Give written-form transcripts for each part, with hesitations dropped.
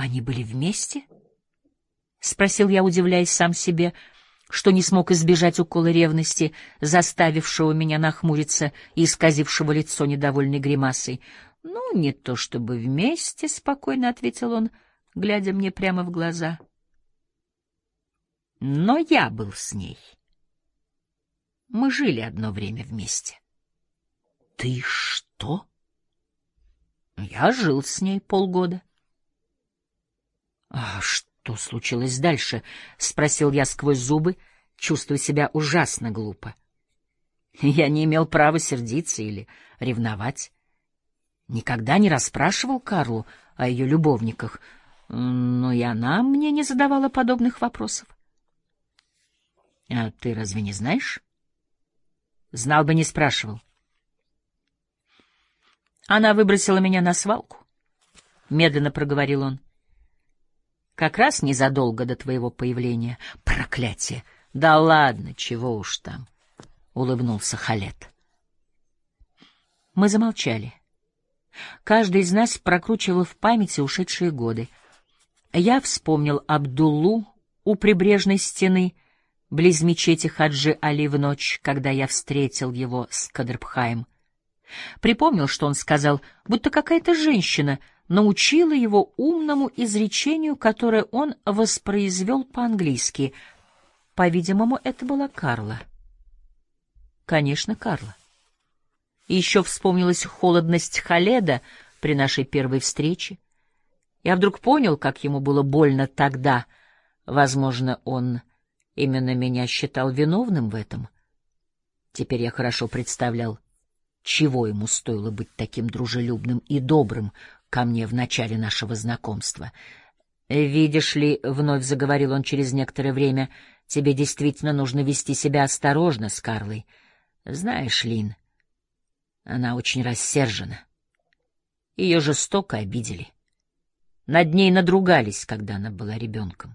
Они были вместе? — спросил я, удивляясь сам себе, что не смог избежать укола ревности, заставившего меня нахмуриться и исказившего лицо недовольной гримасой. — Ну, не то чтобы вместе, — спокойно ответил он, глядя мне прямо в глаза. — Но я был с ней. Мы жили одно время вместе. — Ты что? — Я жил с ней полгода. — А что случилось дальше? — спросил я сквозь зубы, чувствуя себя ужасно глупо. Я не имел права сердиться или ревновать. Никогда не расспрашивал Карлу о ее любовниках, но и она мне не задавала подобных вопросов. — А ты разве не знаешь? — Знал бы, не спрашивал. Она выбросила меня на свалку, — медленно проговорил он. Как раз незадолго до твоего появления. Проклятие! Да ладно, чего уж там, — улыбнулся Халет. Мы замолчали. Каждый из нас прокручивал в памяти ушедшие годы. Я вспомнил Абдуллу у прибрежной стены, близ мечети Хаджи Али в ночь, когда я встретил его с Кадрбхаем. Припомнил, что он сказал, будто какая-то женщина научила его умному изречению, которое он воспроизвел по-английски. По-видимому, это была Карла. Конечно, Карла. И еще вспомнилась холодность Халеда при нашей первой встрече. Я вдруг понял, как ему было больно тогда. Возможно, он именно меня считал виновным в этом. Теперь я хорошо представлял, чего ему стоило быть таким дружелюбным и добрым ко мне в начале нашего знакомства. «Видишь ли, — вновь заговорил он через некоторое время, — тебе действительно нужно вести себя осторожно с Карлой. Знаешь, Лин, она очень рассержена. Ее жестоко обидели. Над ней надругались, когда она была ребенком.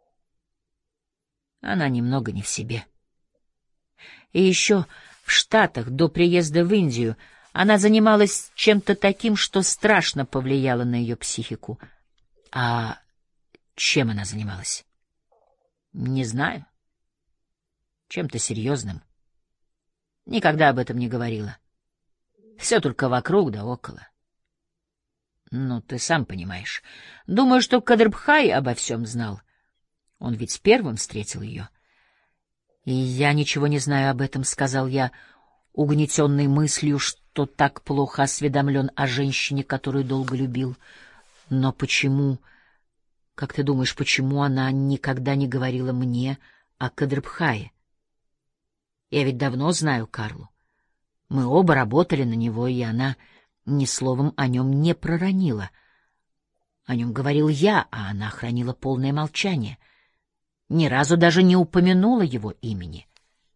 Она немного не в себе. И еще в Штатах до приезда в Индию она занималась чем-то таким, что страшно повлияло на ее психику. А чем она занималась? Не знаю. Чем-то серьезным. Никогда об этом не говорила. Все только вокруг да около. Ну, ты сам понимаешь. Думаю, что Кадрбхай обо всем знал. Он ведь первым встретил ее. — И я ничего не знаю об этом, — сказал я, угнетенный мыслью, что так плохо осведомлен о женщине, которую долго любил. Но почему, как ты думаешь, почему она никогда не говорила мне о Кадрбхае? Я ведь давно знаю Карлу. Мы оба работали на него, и она ни словом о нем не проронила. О нем говорил я, а она хранила полное молчание. Ни разу даже не упомянула его имени.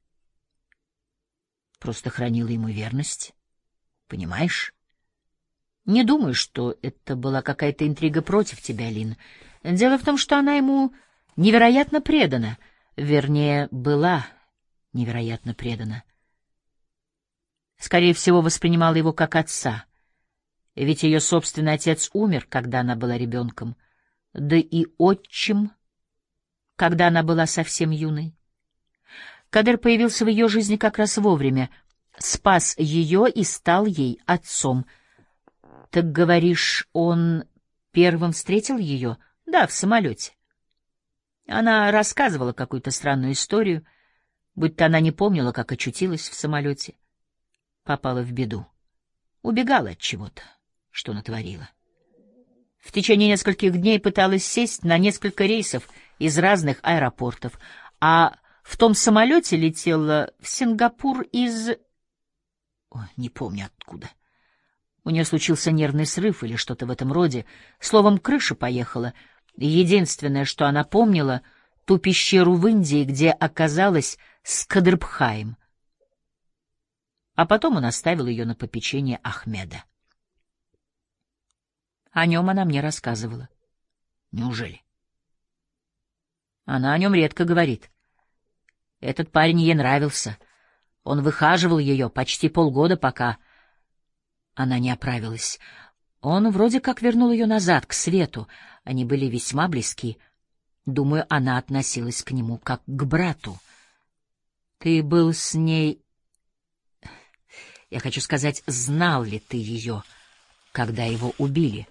Просто хранила ему верность. Понимаешь? Не думаю, что это была какая-то интрига против тебя, Лин. Дело в том, что она ему невероятно предана. Вернее, была невероятно предана. Скорее всего, воспринимала его как отца. Ведь ее собственный отец умер, когда она была ребенком. Да и отчим, когда она была совсем юной. Кадер появился в ее жизни как раз вовремя, спас ее и стал ей отцом. Так говоришь, он первым встретил ее? Да, в самолете. Она рассказывала какую-то странную историю, будто она не помнила, как очутилась в самолете. Попала в беду. Убегала от чего-то, что натворила. В течение нескольких дней пыталась сесть на несколько рейсов из разных аэропортов, а в том самолете летела в Сингапур из... Ой, не помню откуда. У нее случился нервный срыв или что-то в этом роде. Словом, крыша поехала. И единственное, что она помнила, ту пещеру в Индии, где оказалась с Кадрбхаем. А потом он оставил ее на попечение Ахмеда. О нем она мне рассказывала. Неужели? Она о нем редко говорит. Этот парень ей нравился. Он выхаживал ее почти полгода, пока она не оправилась. Он вроде как вернул ее назад, к свету. Они были весьма близки. Думаю, она относилась к нему как к брату. Ты был с ней... Я хочу сказать, знал ли ты ее, когда его убили?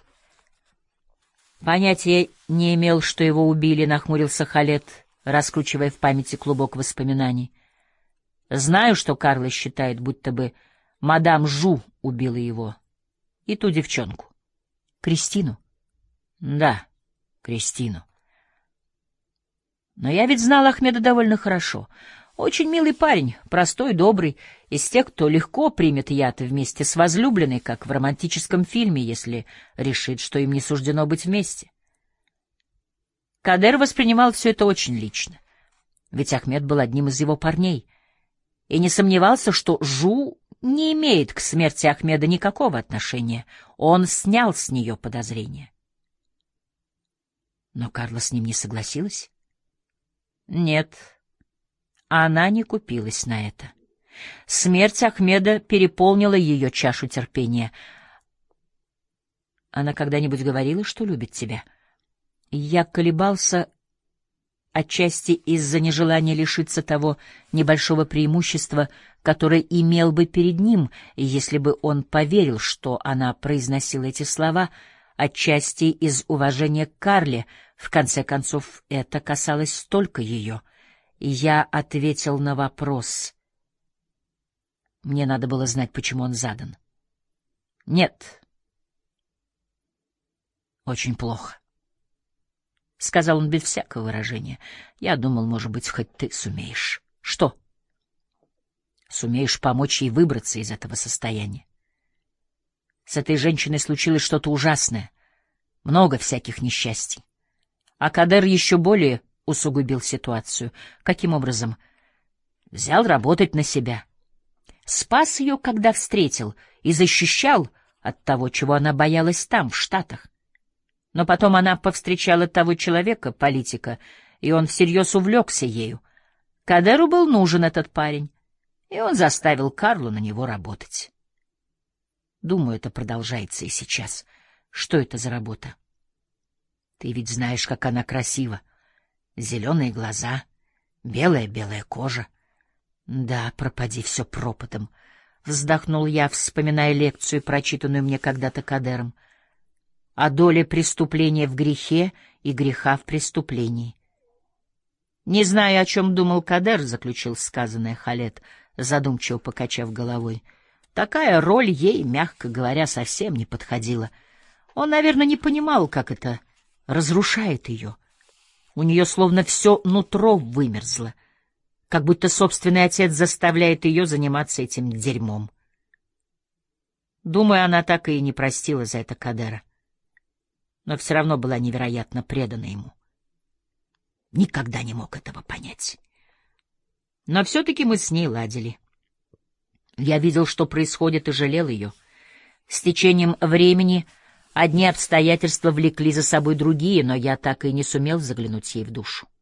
Понятия не имел, что его убили, нахмурился Халет, раскручивая в памяти клубок воспоминаний. Знаю, что Карла считает, будто бы мадам Жу убила его. И ту девчонку. Кристину? Да, Кристину. Но я ведь знал Ахмеда довольно хорошо. Очень милый парень, простой, добрый, из тех, кто легко примет яд вместе с возлюбленной, как в романтическом фильме, если решит, что им не суждено быть вместе. Кадер воспринимал все это очень лично, ведь Ахмед был одним из его парней, и не сомневался, что Жу не имеет к смерти Ахмеда никакого отношения. Он снял с нее подозрения. Но Карла с ним не согласилась? Нет, она не купилась на это. Смерть Ахмеда переполнила ее чашу терпения. Она когда-нибудь говорила, что любит тебя? Я колебался отчасти из-за нежелания лишиться того небольшого преимущества, которое имел бы перед ним, если бы он поверил, что она произносила эти слова, отчасти из уважения к Карле. В конце концов, это касалось только ее. Я ответил на вопрос. Мне надо было знать, почему он задан. Нет. Очень плохо. — сказал он без всякого выражения. — Я думал, может быть, хоть ты сумеешь. — Что? — Сумеешь помочь ей выбраться из этого состояния. С этой женщиной случилось что-то ужасное, много всяких несчастий. А Кадер еще более усугубил ситуацию. Каким образом? Взял работать на себя. Спас ее, когда встретил, и защищал от того, чего она боялась там, в Штатах. Но потом она повстречала того человека, политика, и он всерьез увлекся ею. Кадеру был нужен этот парень, и он заставил Карлу на него работать. Думаю, это продолжается и сейчас. Что это за работа? Ты ведь знаешь, как она красива. Зеленые глаза, белая-белая кожа. Да, пропади все пропадом. Вздохнул я, вспоминая лекцию, прочитанную мне когда-то Кадером. О доле преступления в грехе и греха в преступлении. Не знаю, о чем думал Кадер, заключил сказанное Халет, задумчиво покачав головой. Такая роль ей, мягко говоря, совсем не подходила. Он, наверное, не понимал, как это разрушает ее. У нее словно все нутро вымерзло, как будто собственный отец заставляет ее заниматься этим дерьмом. Думаю, она так и не простила за это Кадера, но все равно была невероятно предана ему. Никогда не мог этого понять. Но все-таки мы с ней ладили. Я видел, что происходит, и жалел ее. С течением времени одни обстоятельства влекли за собой другие, но я так и не сумел заглянуть ей в душу.